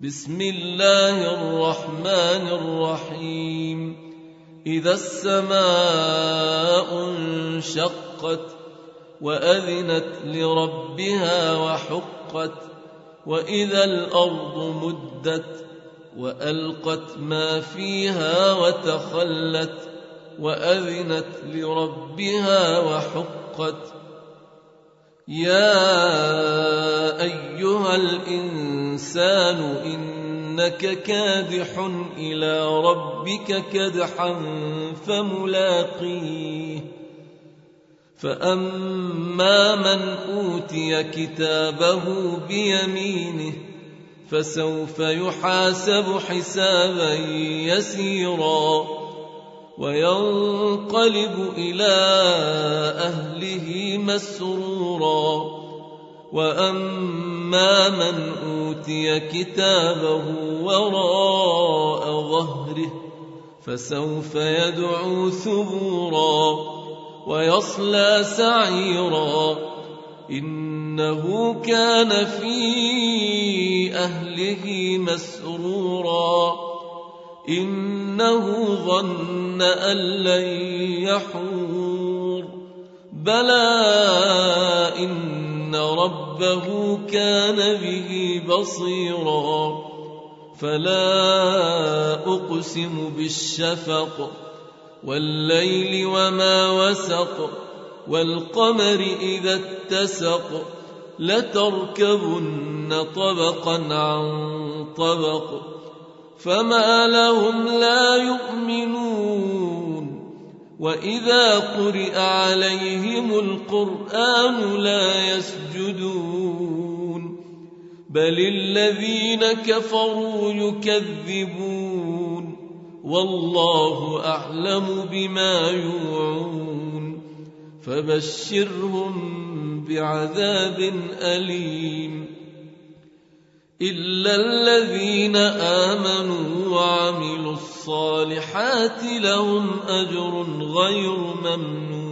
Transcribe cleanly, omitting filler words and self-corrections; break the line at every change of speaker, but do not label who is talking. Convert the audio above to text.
بسم الله الرحمن الرحيم إذا السماء انشقت وأذنت لربها وحقت وإذا الأرض مدت وألقت ما فيها وتخلت وأذنت لربها وحقت يا أيها الإنسان إنك كادح إلى ربك كدحا فملاقيه فأما من أوتي كتابه بيمينه فسوف يحاسب حسابا يسيرا وينقلب إلى أهله مسرورا وأما من أوتي كتابه وراء ظهره فسوف يدعو ثبورا ويصلى سعيرا إنه كان في أهله مسرورا إنه ظن أن لن يحور بلى إن ربه كان به بصيرا فلا أقسم بالشفق والليل وما وسق والقمر إذا اتسق لتركبن طبقا عن طبق فما لهم لا يؤمنون وإذا قرئ عليهم القرآن لا يسجدون بل الذين كفروا يكذبون والله أعلم بما يوعون فبشرهم بعذاب أليم إلا الذين آمنوا وعملوا الصالحات لهم أجر غير ممنون